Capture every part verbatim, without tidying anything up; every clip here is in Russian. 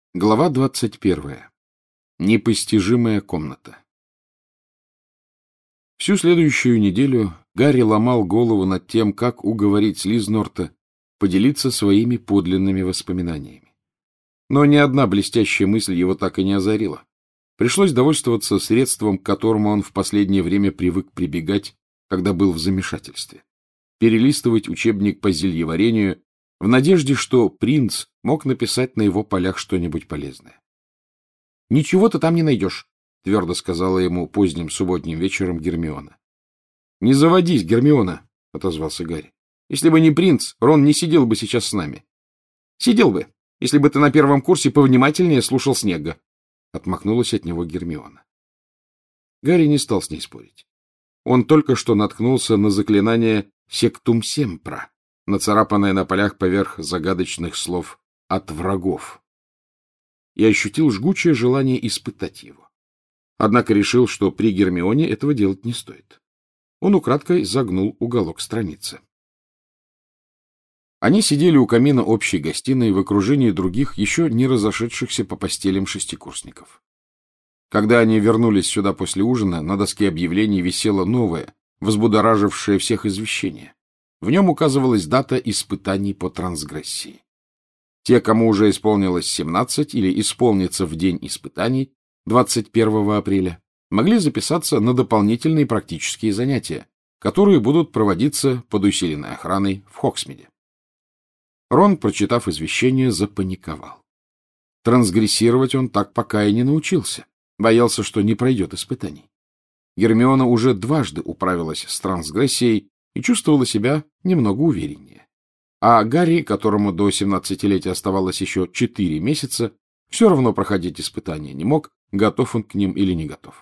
Глава двадцать первая. Непостижимая комната. Всю следующую неделю Гарри ломал голову над тем, как уговорить Слизнорта поделиться своими подлинными воспоминаниями. Но ни одна блестящая мысль его так и не озарила. Пришлось довольствоваться средством, к которому он в последнее время привык прибегать, когда был в замешательстве. Перелистывать учебник по зельеварению в надежде, что принц мог написать на его полях что-нибудь полезное. — Ничего ты там не найдешь, — твердо сказала ему поздним субботним вечером Гермиона. — Не заводись, Гермиона, — отозвался Гарри. — Если бы не принц, Рон не сидел бы сейчас с нами. — Сидел бы, если бы ты на первом курсе повнимательнее слушал Снегга, — отмахнулась от него Гермиона. Гарри не стал с ней спорить. Он только что наткнулся на заклинание «Сектум Семпра», нацарапанное на полях поверх загадочных слов «от врагов», и ощутил жгучее желание испытать его. Однако решил, что при Гермионе этого делать не стоит. Он украдкой загнул уголок страницы. Они сидели у камина общей гостиной в окружении других, еще не разошедшихся по постелям шестикурсников. Когда они вернулись сюда после ужина, на доске объявлений висело новое, взбудоражившее всех извещение. В нем указывалась дата испытаний по трансгрессии. Те, кому уже исполнилось семнадцать или исполнится в день испытаний, двадцать первого апреля, могли записаться на дополнительные практические занятия, которые будут проводиться под усиленной охраной в Хоксмиде. Рон, прочитав извещение, запаниковал. Трансгрессировать он так пока и не научился, боялся, что не пройдет испытаний. Гермиона уже дважды управилась с трансгрессией и чувствовала себя немного увереннее. А Гарри, которому до семнадцатилетия оставалось еще четыре месяца, все равно проходить испытания не мог, готов он к ним или не готов.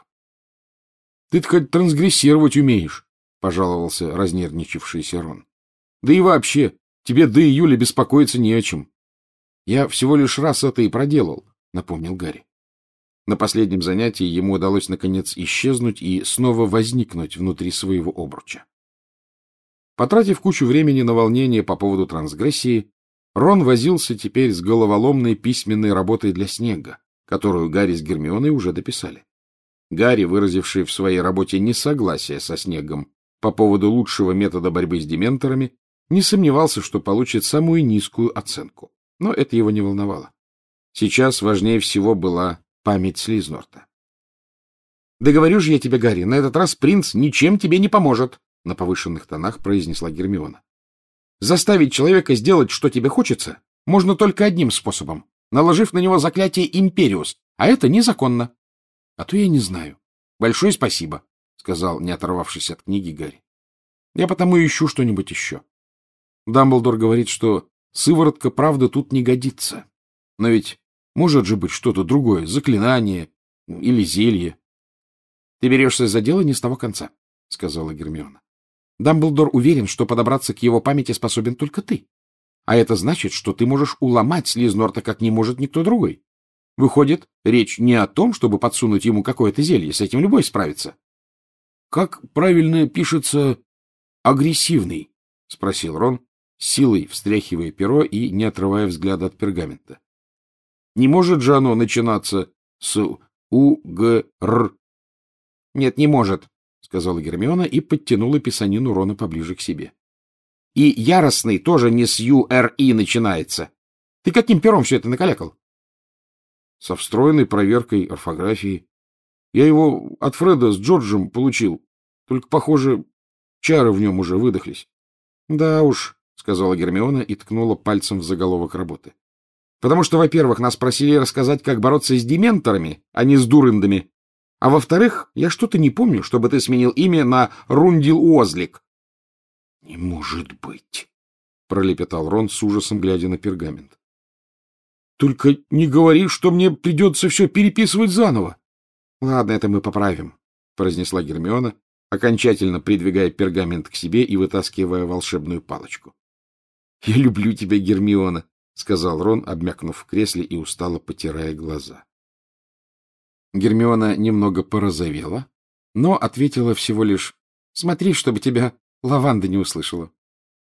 — Ты-то хоть трансгрессировать умеешь, — пожаловался разнервничавшийся Рон. — Да и вообще, тебе до июля беспокоиться не о чем. — Я всего лишь раз это и проделал, — напомнил Гарри. На последнем занятии ему удалось, наконец, исчезнуть и снова возникнуть внутри своего обруча. Потратив кучу времени на волнение по поводу трансгрессии, Рон возился теперь с головоломной письменной работой для Снегга, которую Гарри с Гермионой уже дописали. Гарри, выразивший в своей работе несогласие со Снеггом по поводу лучшего метода борьбы с дементорами, не сомневался, что получит самую низкую оценку. Но это его не волновало. Сейчас важнее всего была память Слизнорта. — Да говорю же я тебе, Гарри, на этот раз принц ничем тебе не поможет, — на повышенных тонах произнесла Гермиона. — Заставить человека сделать, что тебе хочется, можно только одним способом, наложив на него заклятие Империус, а это незаконно. — А то я не знаю. — Большое спасибо, — сказал, не оторвавшись от книги, Гарри. — Я потому ищу что-нибудь еще. Дамблдор говорит, что сыворотка правда тут не годится. Но ведь может же быть что-то другое, заклинание или зелье. — Ты берешься за дело не с того конца, — сказала Гермиона. Дамблдор уверен, что подобраться к его памяти способен только ты. А это значит, что ты можешь уломать Слизнорта, как не может никто другой. Выходит, речь не о том, чтобы подсунуть ему какое-то зелье, с этим любой справится. — Как правильно пишется «агрессивный»? — спросил Рон, силой встряхивая перо и не отрывая взгляда от пергамента. — Не может же оно начинаться с «у-г-р»? — Нет, не может, — сказала Гермиона и подтянула писанину Рона поближе к себе. — И яростный тоже не с «ю-р-и» начинается. Ты каким пером все это накалякал? — Со встроенной проверкой орфографии. Я его от Фреда с Джорджем получил, только, похоже, чары в нем уже выдохлись. — Да уж, — сказала Гермиона и ткнула пальцем в заголовок работы. — Потому что, во-первых, нас просили рассказать, как бороться с дементорами, а не с дурындами. А во-вторых, я что-то не помню, чтобы ты сменил имя на Рундил-Озлик. — Не может быть, — пролепетал Рон с ужасом, глядя на пергамент. — Только не говори, что мне придется все переписывать заново. — Ладно, это мы поправим, — произнесла Гермиона, окончательно придвигая пергамент к себе и вытаскивая волшебную палочку. — Я люблю тебя, Гермиона, — сказал Рон, обмякнув в кресле и устало потирая глаза. Гермиона немного порозовела, но ответила всего лишь: — Смотри, чтобы тебя лаванда не услышала.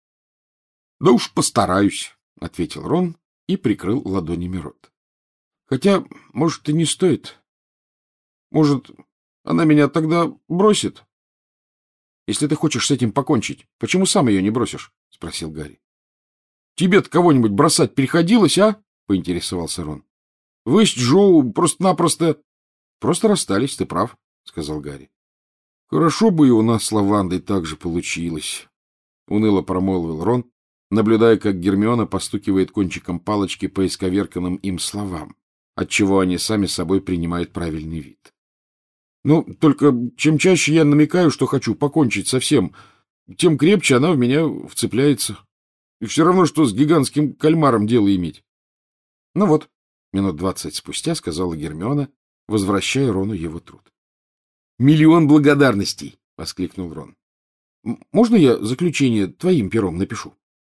— Да уж постараюсь, — ответил Рон и прикрыл ладонями рот. Хотя, может, и не стоит. Может, она меня тогда бросит? Если ты хочешь с этим покончить, почему сам ее не бросишь? — спросил Гарри. — Тебе-то кого-нибудь бросать приходилось, а? — поинтересовался Рон. — Вы с Джоу просто-напросто... — Просто расстались, ты прав, — сказал Гарри. — Хорошо бы и у нас с Лавандой так же получилось, — уныло промолвил Рон, наблюдая, как Гермиона постукивает кончиком палочки по исковерканным им словам, отчего они сами собой принимают правильный вид. — Ну, только чем чаще я намекаю, что хочу покончить со всем, тем крепче она в меня вцепляется. И все равно, что с гигантским кальмаром дело иметь. — Ну вот, минут двадцать спустя сказала Гермиона, возвращая Рону его труд. — Миллион благодарностей! — воскликнул Рон. — Можно я заключение твоим пером напишу?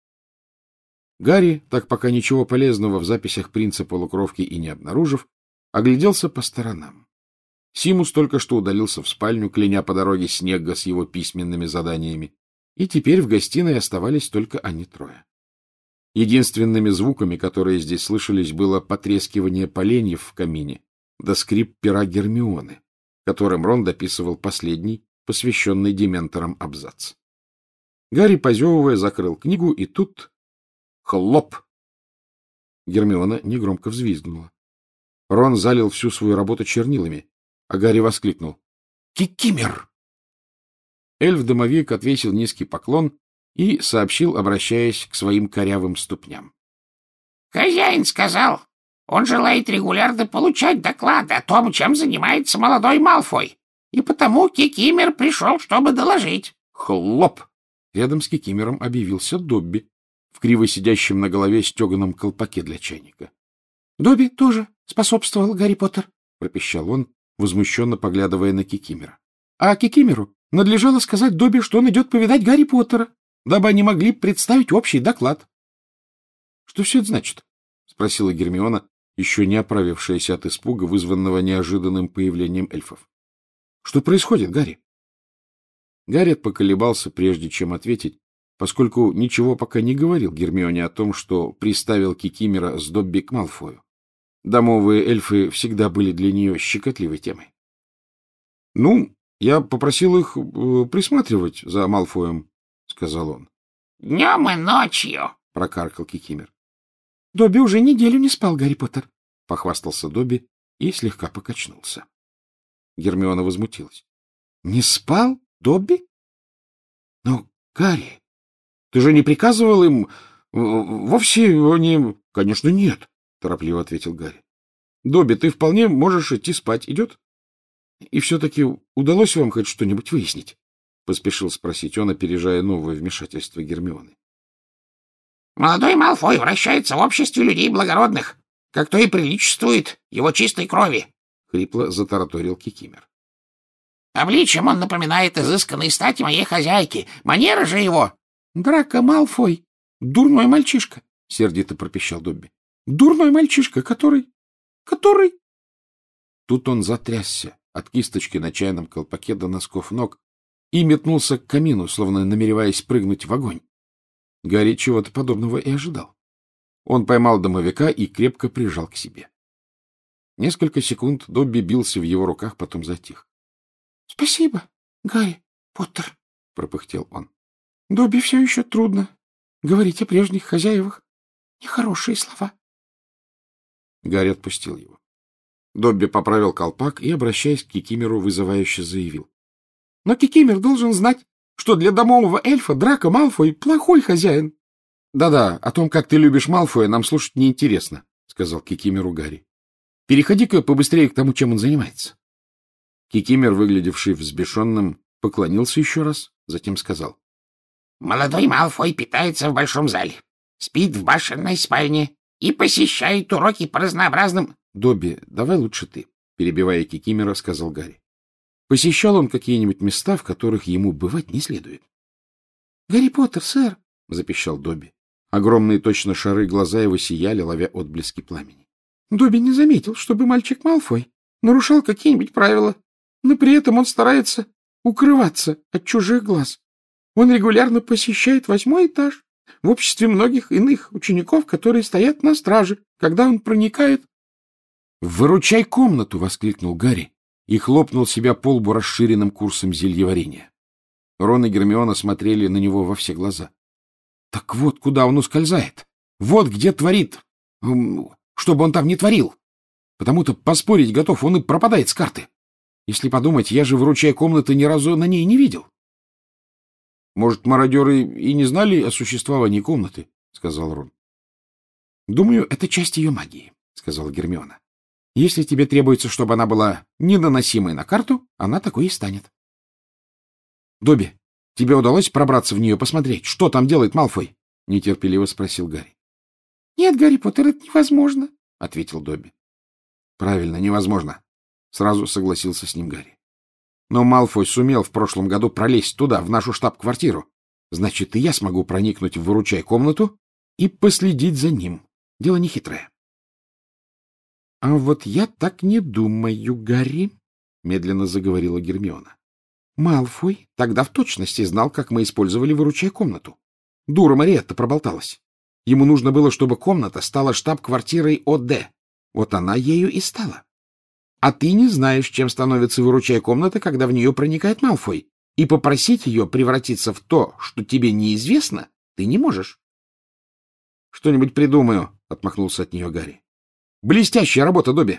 Гарри, так пока ничего полезного в записях принца полукровки и не обнаружив, огляделся по сторонам. Симус только что удалился в спальню, кляня по дороге Снегга с его письменными заданиями, и теперь в гостиной оставались только они трое. Единственными звуками, которые здесь слышались, было потрескивание поленьев в камине да скрип пера Гермионы, которым Рон дописывал последний, посвященный дементорам абзац. Гарри, позевывая, закрыл книгу, и тут... Хлоп! Гермиона негромко взвизгнула. Рон залил всю свою работу чернилами, а Гарри воскликнул: «Кикимер!» Эльф-домовик отвесил низкий поклон и сообщил, обращаясь к своим корявым ступням: «Хозяин сказал, он желает регулярно получать доклады о том, чем занимается молодой Малфой, и потому Кикимер пришел, чтобы доложить». Хлоп! Рядом с Кикимером объявился Добби в криво сидящем на голове стеганом колпаке для чайника. — Добби тоже способствовал, Гарри Поттер, — пропищал он, возмущенно поглядывая на Кикимера. — А Кикимеру надлежало сказать Добби, что он идет повидать Гарри Поттера, дабы они могли представить общий доклад. — Что все это значит? — спросила Гермиона, еще не оправившаяся от испуга, вызванного неожиданным появлением эльфов. — Что происходит, Гарри? Гарри поколебался, прежде чем ответить, поскольку ничего пока не говорил Гермионе о том, что приставил Кикимера с Добби к Малфою. Домовые эльфы всегда были для нее щекотливой темой. — Ну, я попросил их э, присматривать за Малфоем, — сказал он. — Днем и ночью, — прокаркал Кикимер. — Добби уже неделю не спал, Гарри Поттер, — похвастался Добби и слегка покачнулся. Гермиона возмутилась. — Не спал, Добби? — Но, Гарри, ты же не приказывал им... Вовсе не... — Конечно, нет, — торопливо ответил Гарри. — Добби, ты вполне можешь идти спать. Идет? И все-таки удалось вам хоть что-нибудь выяснить? — поспешил спросить он, опережая новое вмешательство Гермионы. — Молодой Малфой вращается в обществе людей благородных, как то и приличествует его чистой крови, — хрипло затараторил Кикимер. — Обличием он напоминает изысканной стати моей хозяйки. Манера же его... — Драко Малфой, дурной мальчишка, — сердито пропищал Добби. — Дурной мальчишка, который... который... Тут он затрясся от кисточки на чайном колпаке до носков ног и метнулся к камину, словно намереваясь прыгнуть в огонь. Гарри чего-то подобного и ожидал. Он поймал домовика и крепко прижал к себе. Несколько секунд Добби бился в его руках, потом затих. — Спасибо, Гарри Поттер, — пропыхтел он. — Добби все еще трудно говорить о прежних хозяевах. Нехорошие слова. Гарри отпустил его. Добби поправил колпак и, обращаясь к Кикимеру, вызывающе заявил: — Но Кикимер должен знать, что для домового эльфа Драко Малфой плохой хозяин. Да — Да-да, о том, как ты любишь Малфоя, нам слушать неинтересно, — сказал Кикимеру Гарри. — Переходи-ка побыстрее к тому, чем он занимается. Кикимер, выглядевший взбешенным, поклонился еще раз, затем сказал: — Молодой Малфой питается в большом зале, спит в башенной спальне и посещает уроки по разнообразным... — Добби, давай лучше ты, — перебивая Кикимера, сказал Гарри. Посещал он какие-нибудь места, в которых ему бывать не следует? — Гарри Поттер, сэр, — запищал Добби. Огромные точно шары глаза его сияли, ловя отблески пламени. — Добби не заметил, чтобы мальчик Малфой нарушал какие-нибудь правила, но при этом он старается укрываться от чужих глаз. Он регулярно посещает восьмой этаж в обществе многих иных учеников, которые стоят на страже, когда он проникает... — Выручай комнату! — воскликнул Гарри и хлопнул себя по лбу расширенным курсом зельеварения. Рон и Гермиона смотрели на него во все глаза. — Так вот, куда он ускользает. Вот где творит. Что бы он там ни творил. Потому-то поспорить готов, он и пропадает с карты. Если подумать, я же, выручая комнаты, ни разу на ней не видел. — Может, мародеры и не знали о существовании комнаты? — сказал Рон. — Думаю, это часть ее магии, — сказала Гермиона. — Если тебе требуется, чтобы она была ненаносимой на карту, она такой и станет. — Добби, тебе удалось пробраться в нее, посмотреть, что там делает Малфой? — нетерпеливо спросил Гарри. — Нет, Гарри Поттер, это невозможно, — ответил Добби. — Правильно, невозможно, — сразу согласился с ним Гарри. Но Малфой сумел в прошлом году пролезть туда, в нашу штаб-квартиру. Значит, и я смогу проникнуть в выручай комнату и последить за ним. Дело нехитрое. — А вот я так не думаю, Гарри, — медленно заговорила Гермиона. — Малфой тогда в точности знал, как мы использовали выручай комнату. Дура Мариетта проболталась. Ему нужно было, чтобы комната стала штаб-квартирой О Д. Вот она ею и стала. А ты не знаешь, чем становится выручай комната, когда в нее проникает Малфой, и попросить ее превратиться в то, что тебе неизвестно, ты не можешь. — Что-нибудь придумаю, — отмахнулся от нее Гарри. — Блестящая работа, Добби.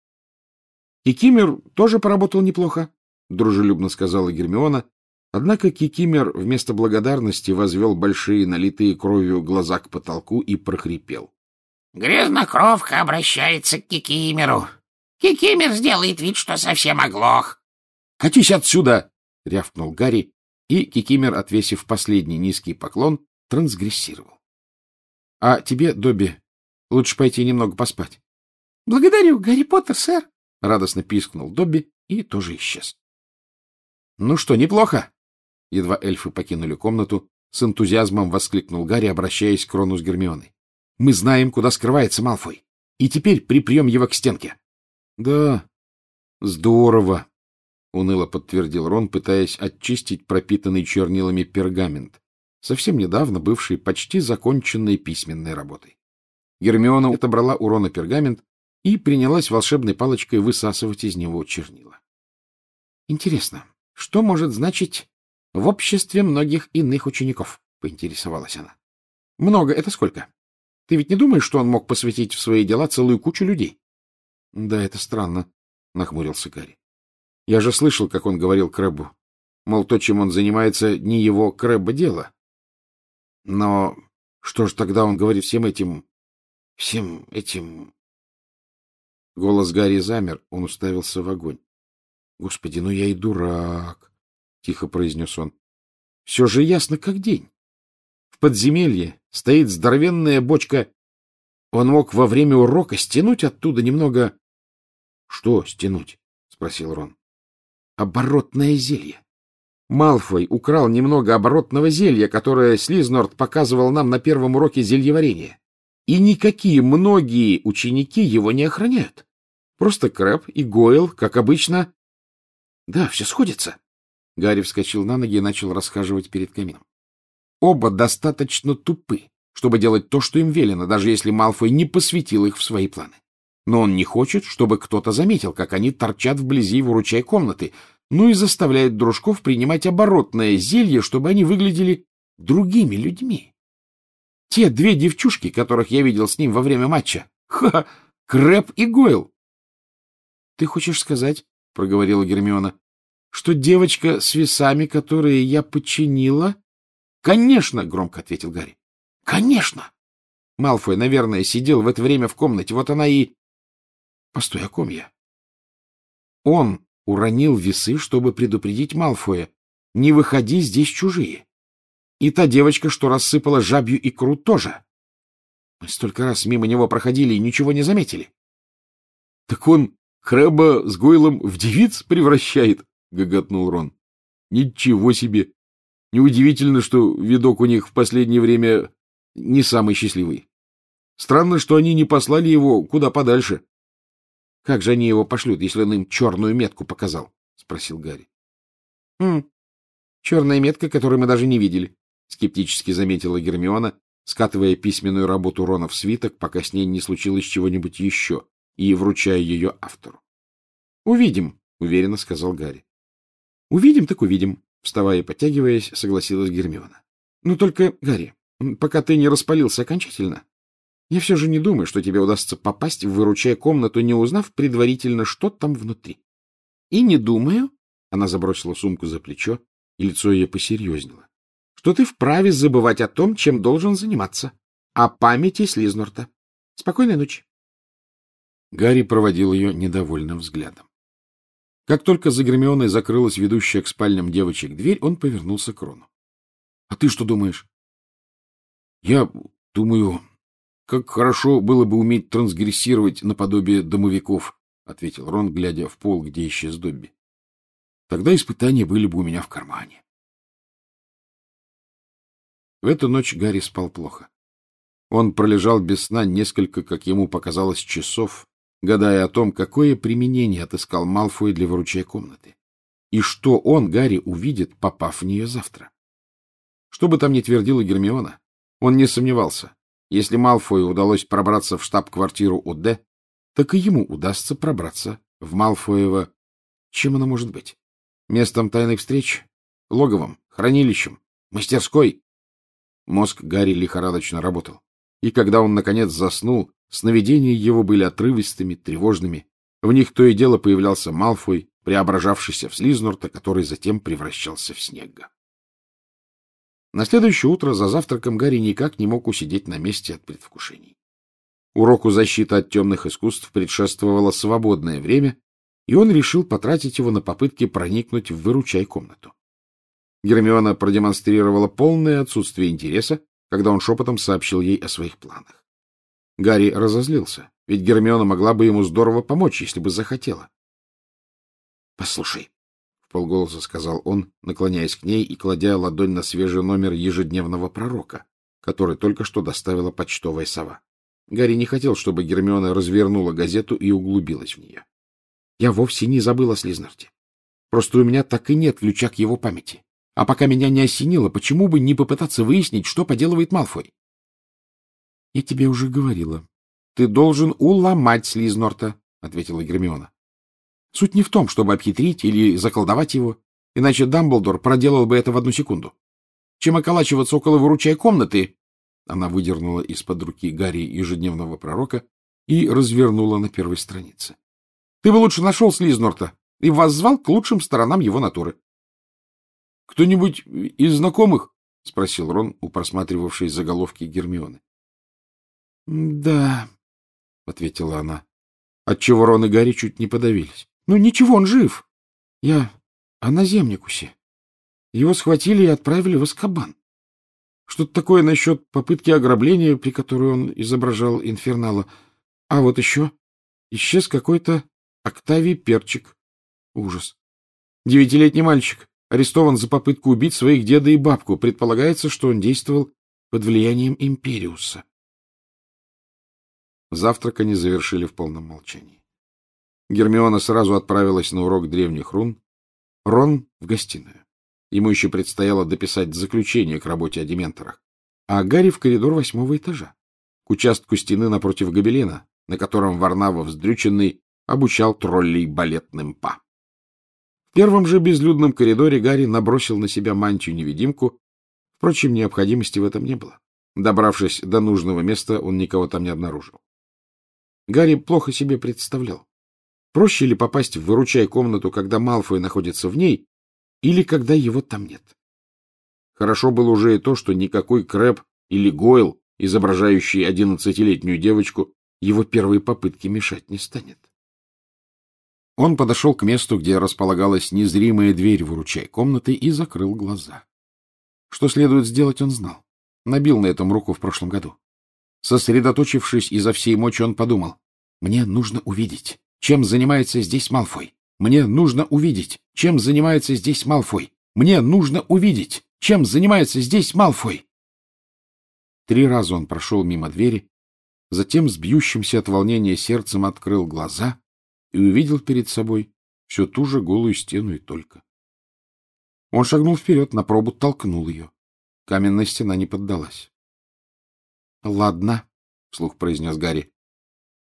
— Кикимер тоже поработал неплохо, — дружелюбно сказала Гермиона, однако Кикимер вместо благодарности возвел большие налитые кровью глаза к потолку и прохрипел. — Грязнокровка обращается к Кикимеру. Кикимер сделает вид, что совсем оглох. — Катись отсюда! — рявкнул Гарри, и Кикимер, отвесив последний низкий поклон, трансгрессировал. — А тебе, Добби, лучше пойти немного поспать. — Благодарю, Гарри Поттер, сэр! — радостно пискнул Добби и тоже исчез. — Ну что, неплохо? Едва эльфы покинули комнату, с энтузиазмом воскликнул Гарри, обращаясь к Рону с Гермионой. — Мы знаем, куда скрывается Малфой, и теперь припрем его к стенке. — Да, здорово, — уныло подтвердил Рон, пытаясь очистить пропитанный чернилами пергамент, совсем недавно бывший почти законченной письменной работой. Гермиона отобрала у Рона пергамент и принялась волшебной палочкой высасывать из него чернила. — Интересно, что может значить «в обществе многих иных учеников»? — поинтересовалась она. — Много — это сколько? Ты ведь не думаешь, что он мог посвятить в свои дела целую кучу людей? — Да, это странно, — нахмурился Гарри. — Я же слышал, как он говорил Крэббу. Мол, то, чем он занимается, не его Крэбба дело. Но что же тогда он говорит всем этим... всем этим... Голос Гарри замер, он уставился в огонь. — Господи, ну я и дурак, — тихо произнес он. — Все же ясно, как день. В подземелье стоит здоровенная бочка. Он мог во время урока стянуть оттуда немного... — Что стянуть? — спросил Рон. — Оборотное зелье. Малфой украл немного оборотного зелья, которое Слизнорд показывал нам на первом уроке зельеварения. И никакие многие ученики его не охраняют. Просто Крэбб и Гойл, как обычно... Да, все сходится. Гарри вскочил на ноги и начал расхаживать перед камином. Оба достаточно тупы, чтобы делать то, что им велено, даже если Малфой не посвятил их в свои планы. Но он не хочет, чтобы кто-то заметил, как они торчат вблизи выручай комнаты, ну и заставляет дружков принимать оборотное зелье, чтобы они выглядели другими людьми. Те две девчушки, которых я видел с ним во время матча. Ха! Крэбб и Гойл. — Ты хочешь сказать, — проговорила Гермиона, — что девочка с весами, которые я подчинила... — Конечно, — громко ответил Гарри. — Конечно! Малфой, наверное, сидел в это время в комнате. Вот она и... Постой, о ком я? Он уронил весы, чтобы предупредить Малфоя. Не выходи, здесь чужие. И та девочка, что рассыпала жабью икру, тоже. Мы столько раз мимо него проходили и ничего не заметили. — Так он Крэбба с Гойлом в девиц превращает, — гоготнул Рон. — Ничего себе! Неудивительно, что видок у них в последнее время не самый счастливый. Странно, что они не послали его куда подальше. — Как же они его пошлют, если он им черную метку показал? — спросил Гарри. — Хм, черная метка, которую мы даже не видели, — скептически заметила Гермиона, скатывая письменную работу Рона в свиток, пока с ней не случилось чего-нибудь еще. и вручая ее автору. — Увидим, — уверенно сказал Гарри. — Увидим, так увидим, — вставая и подтягиваясь, согласилась Гермиона. — Ну только, Гарри, пока ты не распалился окончательно, я все же не думаю, что тебе удастся попасть в выручай комнату, не узнав предварительно, что там внутри. — И не думаю, — она забросила сумку за плечо, и лицо ее посерьезнело, — что ты вправе забывать о том, чем должен заниматься, о памяти Слизнорта. Спокойной ночи. Гарри проводил ее недовольным взглядом. Как только за Гермионой закрылась ведущая к спальням девочек дверь, он повернулся к Рону. — А ты что думаешь? — Я думаю, как хорошо было бы уметь трансгрессировать наподобие домовиков, — ответил Рон, глядя в пол, где исчез Добби. — Тогда испытания были бы у меня в кармане. В эту ночь Гарри спал плохо. Он пролежал без сна несколько, как ему показалось, часов, гадая о том, какое применение отыскал Малфой для выручай комнаты, и что он, Гарри, увидит, попав в нее завтра. Что бы там ни твердила Гермиона, он не сомневался. Если Малфою удалось пробраться в штаб-квартиру О Д, так и ему удастся пробраться в Малфоево... Чем оно может быть? Местом тайных встреч? Логовом? Хранилищем? Мастерской? Мозг Гарри лихорадочно работал. И когда он, наконец, заснул, сновидения его были отрывистыми, тревожными. В них то и дело появлялся Малфой, преображавшийся в Слизнорта, который затем превращался в Снегга. На следующее утро за завтраком Гарри никак не мог усидеть на месте от предвкушений. Уроку защиты от темных искусств предшествовало свободное время, и он решил потратить его на попытки проникнуть в выручай комнату. Гермиона продемонстрировала полное отсутствие интереса, когда он шепотом сообщил ей о своих планах. Гарри разозлился, ведь Гермиона могла бы ему здорово помочь, если бы захотела. — Послушай, — вполголоса сказал он, наклоняясь к ней и кладя ладонь на свежий номер ежедневного пророка, который только что доставила почтовая сова. Гарри не хотел, чтобы Гермиона развернула газету и углубилась в нее. — Я вовсе не забыл о Слизнорте. Просто у меня так и нет ключа к его памяти. А пока меня не осенило, почему бы не попытаться выяснить, что поделывает Малфой? — Я тебе уже говорила. — Ты должен уломать Слизнорта, — ответила Гермиона. — Суть не в том, чтобы обхитрить или заколдовать его, иначе Дамблдор проделал бы это в одну секунду. Чем околачиваться около выручай комнаты... Она выдернула из-под руки Гарри ежедневного пророка и развернула на первой странице. — Ты бы лучше нашел Слизнорта и воззвал к лучшим сторонам его натуры. — Кто-нибудь из знакомых? — спросил Рон, у просматривавшей заголовки Гермионы. — Да, — ответила она, отчего Рон и Гарри чуть не подавились. — Ну, ничего, он жив. Я о наземникусе. Его схватили и отправили в Азкабан. Что-то такое насчет попытки ограбления, при которой он изображал инфернала. А вот еще исчез какой-то Октавий Перчик. Ужас. Девятилетний мальчик. Арестован за попытку убить своих деда и бабку. Предполагается, что он действовал под влиянием Империуса. Завтрак они завершили в полном молчании. Гермиона сразу отправилась на урок древних рун, Рон в гостиную. Ему еще предстояло дописать заключение к работе о дементорах, а Гарри в коридор восьмого этажа, к участку стены напротив гобелена, на котором Варнава вздрюченный обучал троллей балетным па. В первом же безлюдном коридоре Гарри набросил на себя мантию-невидимку. Впрочем, необходимости в этом не было. Добравшись до нужного места, он никого там не обнаружил. Гарри плохо себе представлял, проще ли попасть в выручай комнату, когда Малфой находится в ней, или когда его там нет. Хорошо было уже и то, что никакой Крэб или Гойл, изображающий одиннадцатилетнюю девочку, его первой попытке мешать не станет. Он подошел к месту, где располагалась незримая дверь выручай комнаты, и закрыл глаза. Что следует сделать, он знал. Набил на этом руку в прошлом году. Сосредоточившись изо всей мочи, он подумал: «Мне нужно увидеть, чем занимается здесь Малфой. Мне нужно увидеть, чем занимается здесь Малфой. Мне нужно увидеть, чем занимается здесь Малфой». Три раза он прошел мимо двери, затем с бьющимся от волнения сердцем открыл глаза и увидел перед собой всю ту же голую стену и только. Он шагнул вперед, на пробу толкнул ее. Каменная стена не поддалась. — Ладно, — вслух произнес Гарри. —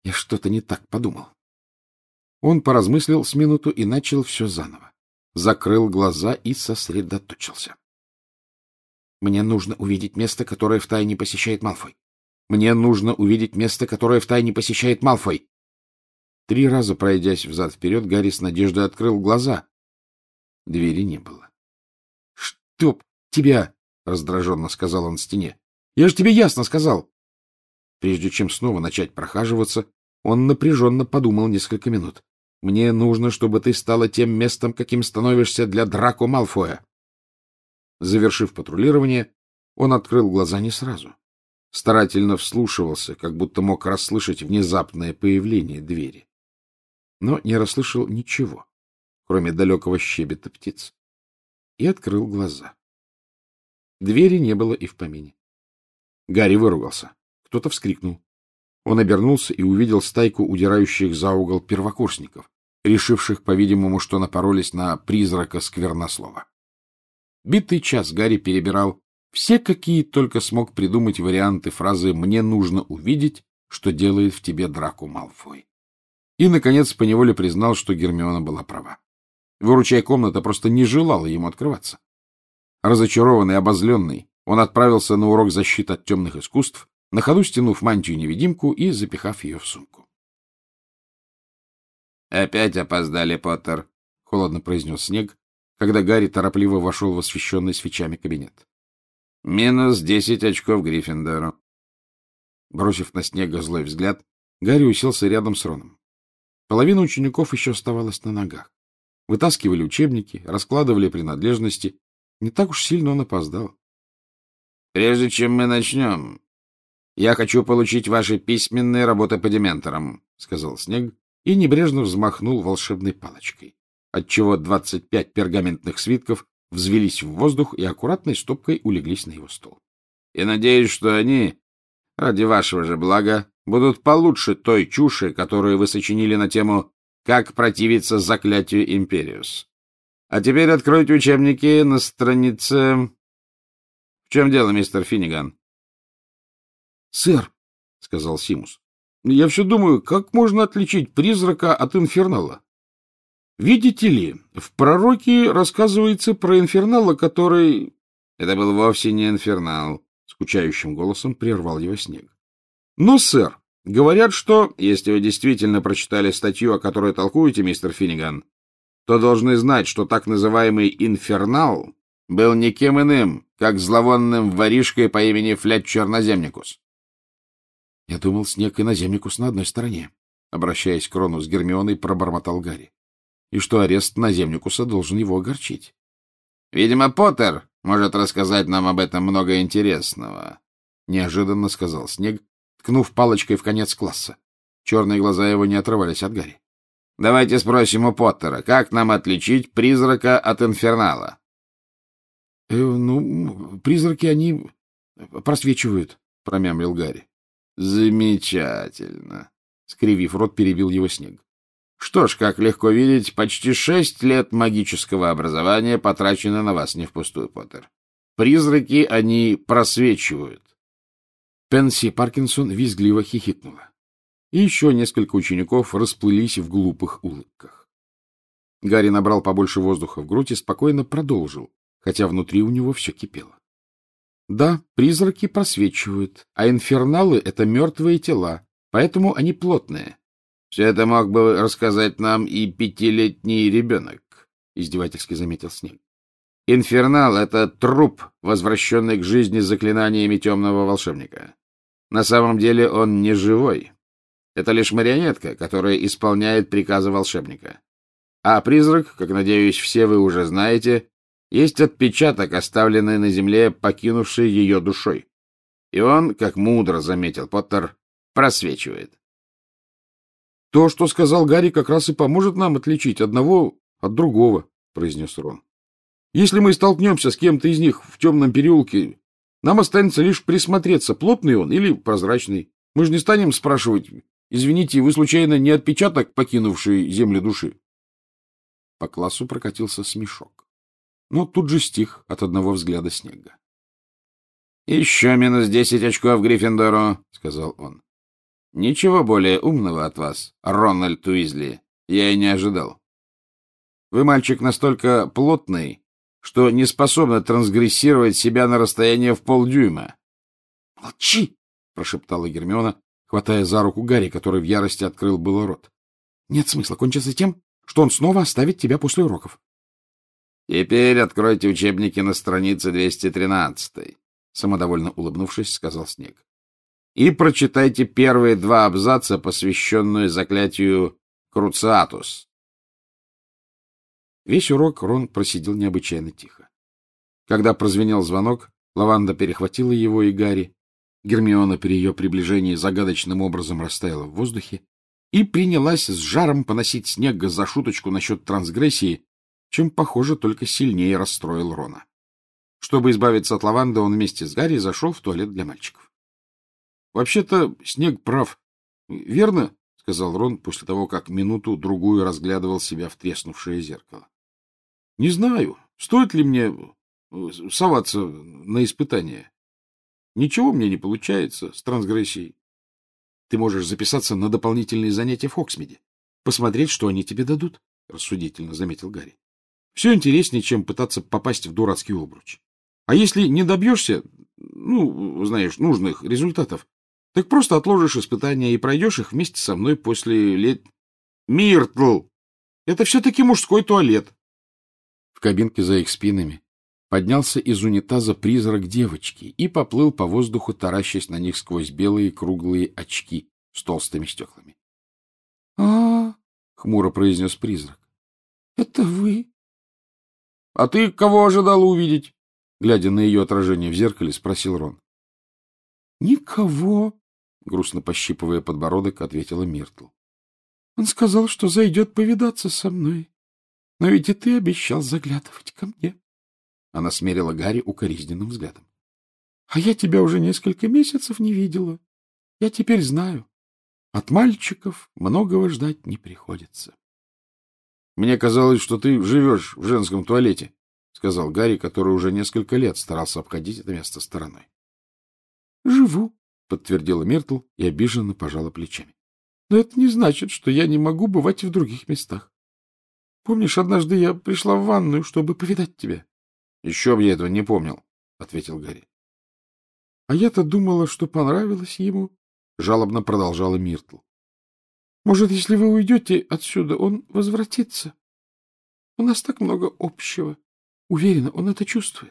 Я что-то не так подумал. Он поразмыслил с минуту и начал все заново. Закрыл глаза и сосредоточился. Мне нужно увидеть место, которое втайне посещает Малфой. Мне нужно увидеть место, которое втайне посещает Малфой. Три раза пройдясь взад-вперед, Гарри с надеждой открыл глаза. Двери не было. — Чтоб тебя! — раздраженно сказал он стене. — Я же тебе ясно сказал! Прежде чем снова начать прохаживаться, он напряженно подумал несколько минут. — Мне нужно, чтобы ты стала тем местом, каким становишься для Драко Малфоя. Завершив патрулирование, он открыл глаза не сразу. Старательно вслушивался, как будто мог расслышать внезапное появление двери. Но не расслышал ничего, кроме далекого щебета птиц. И открыл глаза. Двери не было и в помине. Гарри выругался. Кто-то вскрикнул. Он обернулся и увидел стайку удирающих за угол первокурсников, решивших, по-видимому, что напоролись на призрака Сквернослова. Битый час Гарри перебирал все, какие только смог придумать варианты фразы «мне нужно увидеть, что делает в тебе Драко Малфой». И, наконец, поневоле признал, что Гермиона была права. Выручай комната просто не желала ему открываться. Разочарованный, обозленный, он отправился на урок защиты от темных искусств, на ходу стянув мантию-невидимку и запихав ее в сумку. — Опять опоздали, Поттер, — холодно произнес Снег, когда Гарри торопливо вошел в освещенный свечами кабинет. — Минус десять очков Гриффиндору. Бросив на Снега злой взгляд, Гарри уселся рядом с Роном. Половина учеников еще оставалась на ногах. Вытаскивали учебники, раскладывали принадлежности. Не так уж сильно он опоздал. — Прежде чем мы начнем, я хочу получить ваши письменные работы по дементорам, — сказал Снег и небрежно взмахнул волшебной палочкой, отчего двадцать пять пергаментных свитков взвелись в воздух и аккуратной стопкой улеглись на его стол. И надеюсь, что они, ради вашего же блага, будут получше той чуши, которую вы сочинили на тему «Как противиться заклятию Империус». А теперь откройте учебники на странице... В чем дело, мистер Финниган? — Сэр, — сказал Симус, — я все думаю, как можно отличить призрака от инфернала? Видите ли, в пророке рассказывается про инфернала, который... — Это был вовсе не инфернал, — скучающим голосом прервал его Снег. — Но, сэр, говорят, что... Если вы действительно прочитали статью, о которой толкуете, мистер Финниган, то должны знать, что так называемый инфернал был никем иным, как зловонным воришкой по имени Флетчер Наземникус. — Я думал, Снег и Наземникус на одной стороне, — обращаясь к Рону с Гермионой, пробормотал Гарри. И что арест Наземникуса должен его огорчить. — Видимо, Поттер может рассказать нам об этом много интересного, — неожиданно сказал Снег, ткнув палочкой в конец класса. Черные глаза его не отрывались от Гарри. — Давайте спросим у Поттера, как нам отличить призрака от инфернала? — э, Ну, призраки, они просвечивают, — промямлил Гарри. — Замечательно, — скривив рот, перебил его Снег. Что ж, как легко видеть, почти шесть лет магического образования потрачено на вас не впустую, Поттер. Призраки, они просвечивают. Пенси Паркинсон визгливо хихикнула. И еще несколько учеников расплылись в глупых улыбках. Гарри набрал побольше воздуха в грудь и спокойно продолжил, хотя внутри у него все кипело. Да, призраки просвечивают, а инферналы — это мертвые тела, поэтому они плотные. Все это мог бы рассказать нам и пятилетний ребенок, — издевательски заметил Снег. Инфернал — это труп, возвращенный к жизни заклинаниями темного волшебника. На самом деле он не живой. Это лишь марионетка, которая исполняет приказы волшебника. А призрак, как, надеюсь, все вы уже знаете, есть отпечаток, оставленный на земле, покинувший ее душой. И он, как мудро заметил Поттер, просвечивает. — То, что сказал Гарри, как раз и поможет нам отличить одного от другого, — произнес Рон. — Если мы столкнемся с кем-то из них в темном переулке, нам останется лишь присмотреться, плотный он или прозрачный. Мы же не станем спрашивать: извините, вы случайно не отпечаток, покинувший землю души? По классу прокатился смешок, но тут же стих от одного взгляда Снега. — Еще минус десять очков Гриффиндору, — сказал он. Ничего более умного от вас, Рональд Уизли, я и не ожидал. Вы мальчик настолько плотный, что не способны трансгрессировать себя на расстояние в полдюйма. — Молчи! — прошептала Гермиона, хватая за руку Гарри, который в ярости открыл было рот. — Нет смысла кончиться тем, что он снова оставит тебя после уроков. — Теперь откройте учебники на странице двести тринадцатой, — самодовольно улыбнувшись, сказал Снег. — И прочитайте первые два абзаца, посвященные заклятию Круциатус. Весь урок Рон просидел необычайно тихо. Когда прозвенел звонок, Лаванда перехватила его и Гарри. Гермиона при ее приближении загадочным образом растаяла в воздухе и принялась с жаром поносить Снегга за шуточку насчет трансгрессии, чем, похоже, только сильнее расстроил Рона. Чтобы избавиться от Лаванды, он вместе с Гарри зашел в туалет для мальчиков. — Вообще-то Снег прав. — Верно? — сказал Рон после того, как минуту-другую разглядывал себя в треснувшее зеркало. — Не знаю, стоит ли мне соваться на испытание. Ничего мне не получается с трансгрессией. Ты можешь записаться на дополнительные занятия в Хоксмиде, посмотреть, что они тебе дадут, — рассудительно заметил Гарри. Все интереснее, чем пытаться попасть в дурацкий обруч. А если не добьешься, ну, знаешь, нужных результатов, так просто отложишь испытания и пройдешь их вместе со мной после лет... Миртл! Это все-таки мужской туалет. В кабинке за их спинами поднялся из унитаза призрак девочки и поплыл по воздуху, таращась на них сквозь белые круглые очки с толстыми стеклами. — А, — хмуро произнес призрак, — это вы? — А ты кого ожидала увидеть? — глядя на ее отражение в зеркале, спросил Рон. — Никого, — грустно пощипывая подбородок, ответила Миртл. — Он сказал, что зайдет повидаться со мной. Но ведь и ты обещал заглядывать ко мне. Она смерила Гарри укоризненным взглядом. — А я тебя уже несколько месяцев не видела. Я теперь знаю. От мальчиков многого ждать не приходится. — Мне казалось, что ты живешь в женском туалете, — сказал Гарри, который уже несколько лет старался обходить это место стороной. — Живу, — подтвердила Миртл и обиженно пожала плечами. — Но это не значит, что я не могу бывать и в других местах. Помнишь, однажды я пришла в ванную, чтобы повидать тебя? — Еще бы я этого не помнил, — ответил Гарри. — А я-то думала, что понравилось ему, — жалобно продолжала Миртл. — Может, если вы уйдете отсюда, он возвратится? У нас так много общего. Уверена, он это чувствует.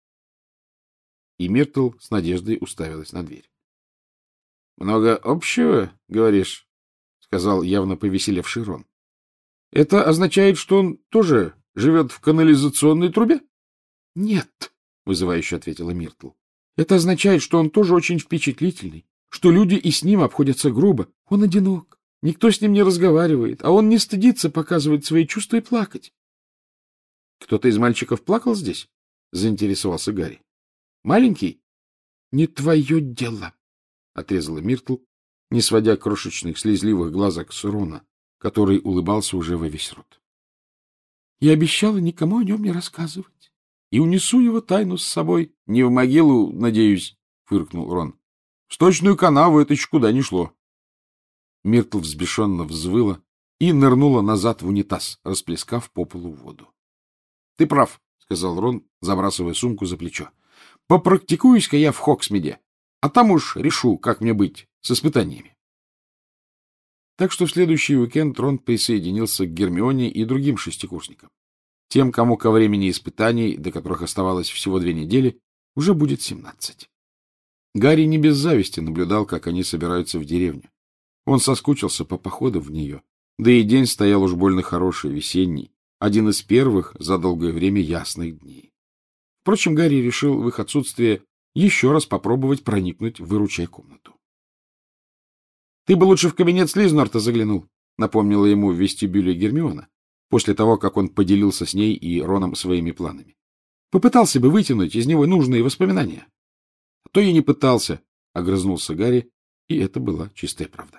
И Миртл с надеждой уставилась на дверь. — Много общего, говоришь? — сказал явно повеселевший Рон. — Это означает, что он тоже живет в канализационной трубе? — Нет, — вызывающе ответила Миртл. — Это означает, что он тоже очень впечатлительный, что люди и с ним обходятся грубо. Он одинок, никто с ним не разговаривает, а он не стыдится показывать свои чувства и плакать. — Кто-то из мальчиков плакал здесь? — заинтересовался Гарри. — Маленький? — Не твое дело, — отрезала Миртл, не сводя крошечных слезливых глазок с Рона, который улыбался уже во весь рот. — Я обещала никому о нем не рассказывать и унесу его тайну с собой. — Не в могилу, надеюсь, — фыркнул Рон. — В сточную канаву это еще куда ни шло. Миртл взбешенно взвыла и нырнула назад в унитаз, расплескав по полу воду. — Ты прав, — сказал Рон, забрасывая сумку за плечо. — Попрактикуюсь-ка я в Хоксмиде, а там уж решу, как мне быть с испытаниями. Так что в следующий уикенд Рон присоединился к Гермионе и другим шестикурсникам. Тем, кому ко времени испытаний, до которых оставалось всего две недели, уже будет семнадцать. Гарри не без зависти наблюдал, как они собираются в деревню. Он соскучился по походам в нее, да и день стоял уж больно хороший, весенний, один из первых за долгое время ясных дней. Впрочем, Гарри решил в их отсутствие еще раз попробовать проникнуть в выручай-комнату. — Ты бы лучше в кабинет Слизнорта заглянул, — напомнила ему в вестибюле Гермиона, после того, как он поделился с ней и Роном своими планами. — Попытался бы вытянуть из него нужные воспоминания. — А то я не пытался, — огрызнулся Гарри, и это была чистая правда.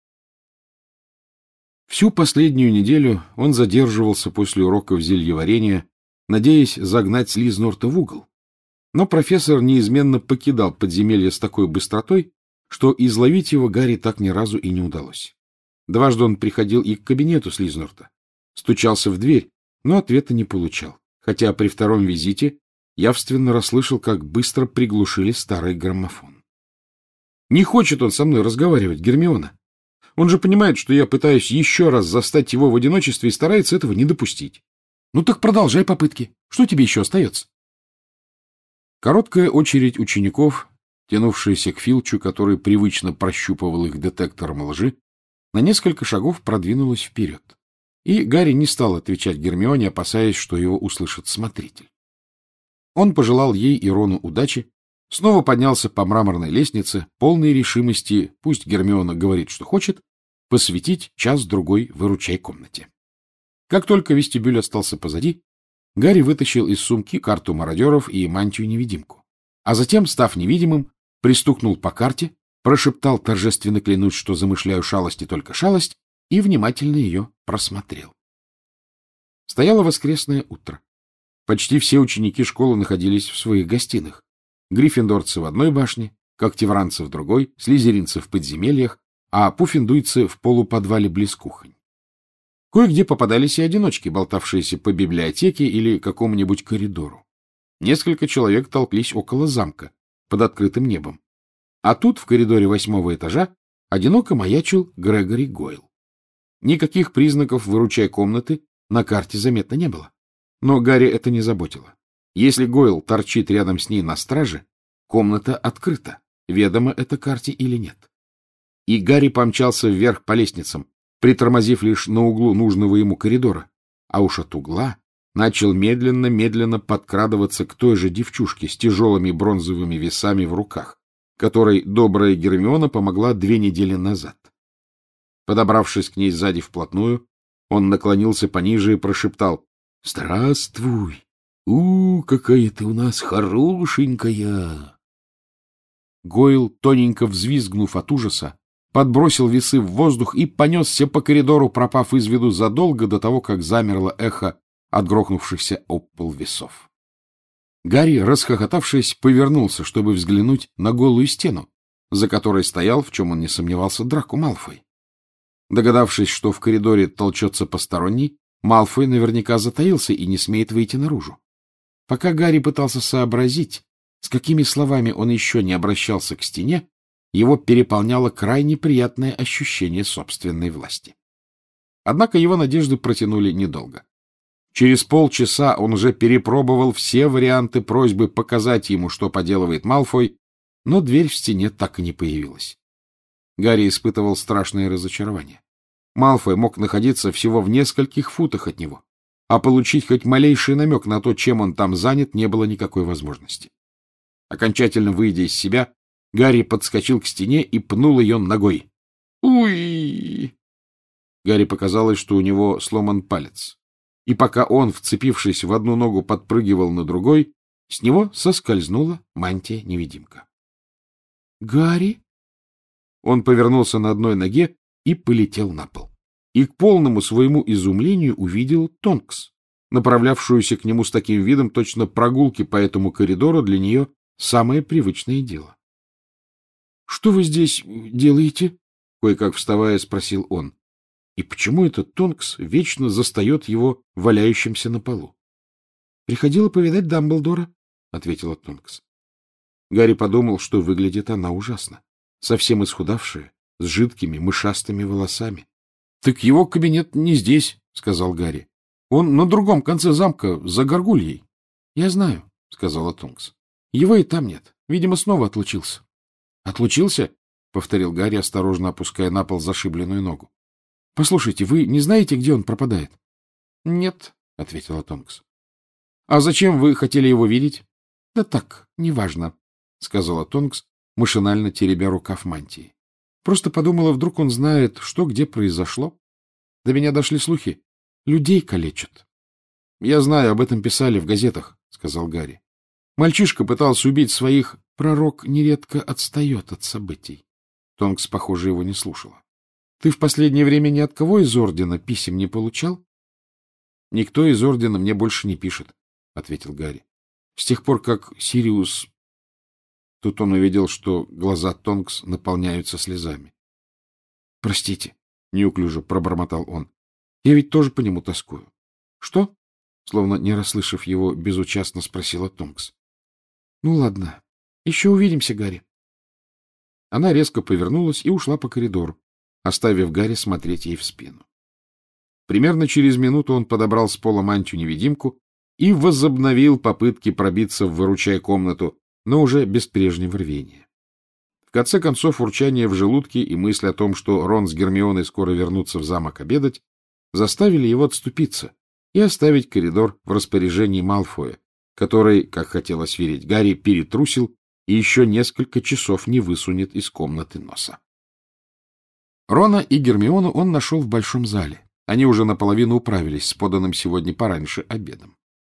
Всю последнюю неделю он задерживался после уроков зельеварения, надеясь загнать Слизнорта в угол. Но профессор неизменно покидал подземелье с такой быстротой, что изловить его Гарри так ни разу и не удалось. Дважды он приходил и к кабинету Слизнорта, стучался в дверь, но ответа не получал, хотя при втором визите явственно расслышал, как быстро приглушили старый граммофон. Не хочет он со мной разговаривать, Гермиона. Он же понимает, что я пытаюсь еще раз застать его в одиночестве и старается этого не допустить. Ну так продолжай попытки. Что тебе еще остается? Короткая очередь учеников, тянувшаяся к Филчу, который привычно прощупывал их детектором лжи, на несколько шагов продвинулась вперед. И Гарри не стал отвечать Гермионе, опасаясь, что его услышит смотритель. Он пожелал ей и Рону удачи, снова поднялся по мраморной лестнице, полной решимости, пусть Гермиона говорит, что хочет, посвятить час-другой выручай комнате. Как только вестибюль остался позади, Гарри вытащил из сумки карту мародеров и мантию-невидимку, а затем, став невидимым, пристукнул по карте, прошептал, торжественно клянусь, что замышляю шалость и только шалость, и внимательно ее просмотрел. Стояло воскресное утро. Почти все ученики школы находились в своих гостиных. Гриффиндорцы в одной башне, когтевранцы в другой, слизеринцы в подземельях, а пуффендуйцы в полуподвале близ кухонь. Кое-где попадались и одиночки, болтавшиеся по библиотеке или какому-нибудь коридору. Несколько человек толклись около замка, под открытым небом. А тут, в коридоре восьмого этажа, одиноко маячил Грегори Гойл. Никаких признаков выручай комнаты на карте заметно не было. Но Гарри это не заботило. Если Гойл торчит рядом с ней на страже, комната открыта, ведомо это карте или нет. И Гарри помчался вверх по лестницам, притормозив лишь на углу нужного ему коридора, а уж от угла начал медленно-медленно подкрадываться к той же девчушке с тяжелыми бронзовыми весами в руках, которой добрая Гермиона помогла две недели назад. Подобравшись к ней сзади вплотную, он наклонился пониже и прошептал: — Здравствуй! У, какая ты у нас хорошенькая! Гойл, тоненько взвизгнув от ужаса, подбросил весы в воздух и понесся по коридору, пропав из виду задолго до того, как замерло эхо от грохнувшихся об пол весов. Гарри, расхохотавшись, повернулся, чтобы взглянуть на голую стену, за которой стоял, в чем он не сомневался, Драко Малфой. Догадавшись, что в коридоре толчется посторонний, Малфой наверняка затаился и не смеет выйти наружу. Пока Гарри пытался сообразить, с какими словами он еще не обращался к стене, его переполняло крайне приятное ощущение собственной власти. Однако его надежды протянули недолго. Через полчаса он уже перепробовал все варианты просьбы показать ему, что поделывает Малфой, но дверь в стене так и не появилась. Гарри испытывал страшное разочарование. Малфой мог находиться всего в нескольких футах от него, а получить хоть малейший намек на то, чем он там занят, не было никакой возможности. Окончательно выйдя из себя, Гарри подскочил к стене и пнул ее ногой. «Уй!» Гарри показалось, что у него сломан палец. И пока он, вцепившись в одну ногу, подпрыгивал на другой, с него соскользнула мантия-невидимка. «Гарри?» Он повернулся на одной ноге и полетел на пол. И к полному своему изумлению увидел Тонкс, направлявшуюся к нему с таким видом, точно прогулки по этому коридору для нее самое привычное дело. — Что вы здесь делаете? — кое-как вставая спросил он. И почему этот Тонкс вечно застает его валяющимся на полу? — Приходила повидать Дамблдора, — ответила Тонкс. Гарри подумал, что выглядит она ужасно, совсем исхудавшая, с жидкими мышастыми волосами. — Так его кабинет не здесь, — сказал Гарри. — Он на другом конце замка, за горгульей. — Я знаю, — сказала Тонкс. — Его и там нет. Видимо, снова отлучился. — Отлучился? — повторил Гарри, осторожно опуская на пол зашибленную ногу. — Послушайте, вы не знаете, где он пропадает? — Нет, — ответила Тонкс. — А зачем вы хотели его видеть? — Да так, неважно, — сказала Тонкс, машинально теребя рукав мантии. Просто подумала, вдруг он знает, что где произошло. До меня дошли слухи. Людей калечат. — Я знаю, об этом писали в газетах, — сказал Гарри. Мальчишка пытался убить своих... Пророк нередко отстает от событий. Тонкс, похоже, его не слушала. — Ты в последнее время ни от кого из ордена писем не получал? — Никто из ордена мне больше не пишет, — ответил Гарри. — С тех пор, как Сириус... Тут он увидел, что глаза Тонкс наполняются слезами. — Простите, — неуклюже пробормотал он. — Я ведь тоже по нему тоскую. — Что? — словно не расслышав его, безучастно спросила Тонкс. — Ну, ладно. Еще увидимся, Гарри. Она резко повернулась и ушла по коридору, оставив Гарри смотреть ей в спину. Примерно через минуту он подобрал с пола мантию-невидимку и возобновил попытки пробиться в выручай комнату, но уже без прежнего рвения. В конце концов, урчание в желудке и мысль о том, что Рон с Гермионой скоро вернутся в замок обедать, заставили его отступиться и оставить коридор в распоряжении Малфоя, который, как хотелось верить Гарри, перетрусил и еще несколько часов не высунет из комнаты носа. Рона и Гермиону он нашел в большом зале. Они уже наполовину управились с поданным сегодня пораньше обедом.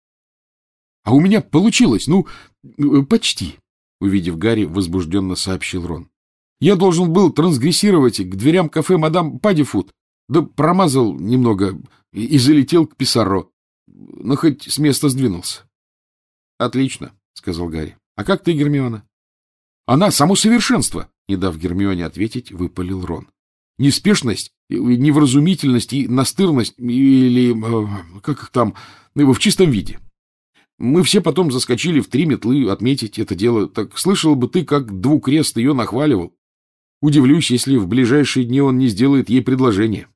— А у меня получилось, ну, почти, — увидев Гарри, возбужденно сообщил Рон. — Я должен был трансгрессировать к дверям кафе мадам Паддифуд, да промазал немного и, и залетел к Писарро, но хоть с места сдвинулся. — Отлично, — сказал Гарри. — А как ты, Гермиона? — Она само совершенство, — не дав Гермионе ответить, выпалил Рон. — Неспешность, невразумительность и настырность, или как их там, в чистом виде. Мы все потом заскочили в три метлы отметить это дело. Так слышал бы ты, как Двукрест ее нахваливал. Удивлюсь, если в ближайшие дни он не сделает ей предложение.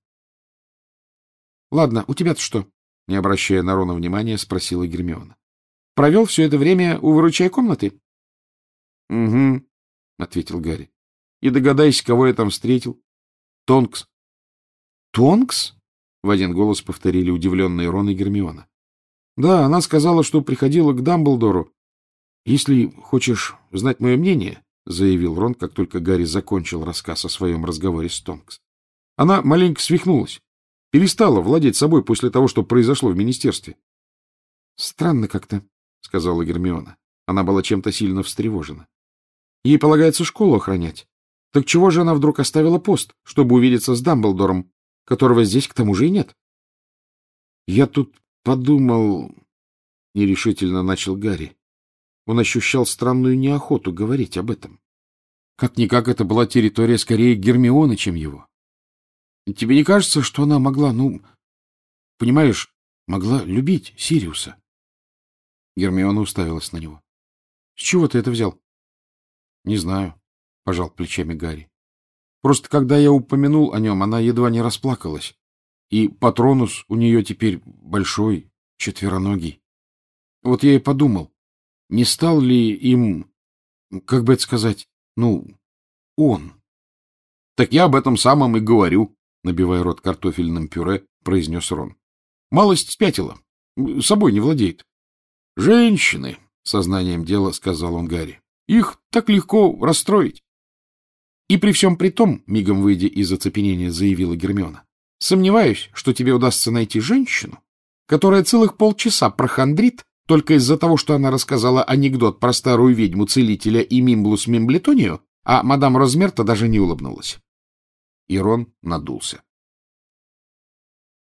— Ладно, у тебя-то что? — не обращая на Рона внимания, спросила Гермиона. — Провел все это время у выручай комнаты? — Угу, — ответил Гарри. — И догадайся, кого я там встретил. Тонкс. — Тонкс? — в один голос повторили удивленные Рон и Гермиона. — Да, она сказала, что приходила к Дамблдору. — Если хочешь знать мое мнение, — заявил Рон, как только Гарри закончил рассказ о своем разговоре с Тонкс. — Она маленько свихнулась. Перестала владеть собой после того, что произошло в министерстве. — Странно как-то, — сказала Гермиона. Она была чем-то сильно встревожена. Ей полагается школу охранять. Так чего же она вдруг оставила пост, чтобы увидеться с Дамблдором, которого здесь к тому же и нет? — Я тут подумал... — нерешительно начал Гарри. Он ощущал странную неохоту говорить об этом. Как-никак это была территория скорее Гермионы, чем его. Тебе не кажется, что она могла, ну, понимаешь, могла любить Сириуса? Гермиона уставилась на него. — С чего ты это взял? — Не знаю, — пожал плечами Гарри. — Просто когда я упомянул о нем, она едва не расплакалась. И Патронус у нее теперь большой, четвероногий. Вот я и подумал, не стал ли им, как бы это сказать, ну, он? — Так я об этом самом и говорю, — набивая рот картофельным пюре, произнес Рон. — Малость спятила, собой не владеет. — Женщины, — сознанием дела сказал он Гарри, — их так легко расстроить. И при всем при том, мигом выйдя из оцепенения, заявила Гермиона, сомневаюсь, что тебе удастся найти женщину, которая целых полчаса прохандрит только из-за того, что она рассказала анекдот про старую ведьму-целителя и Мимблус Мимблетонию, а мадам Розмерта даже не улыбнулась. И Рон надулся.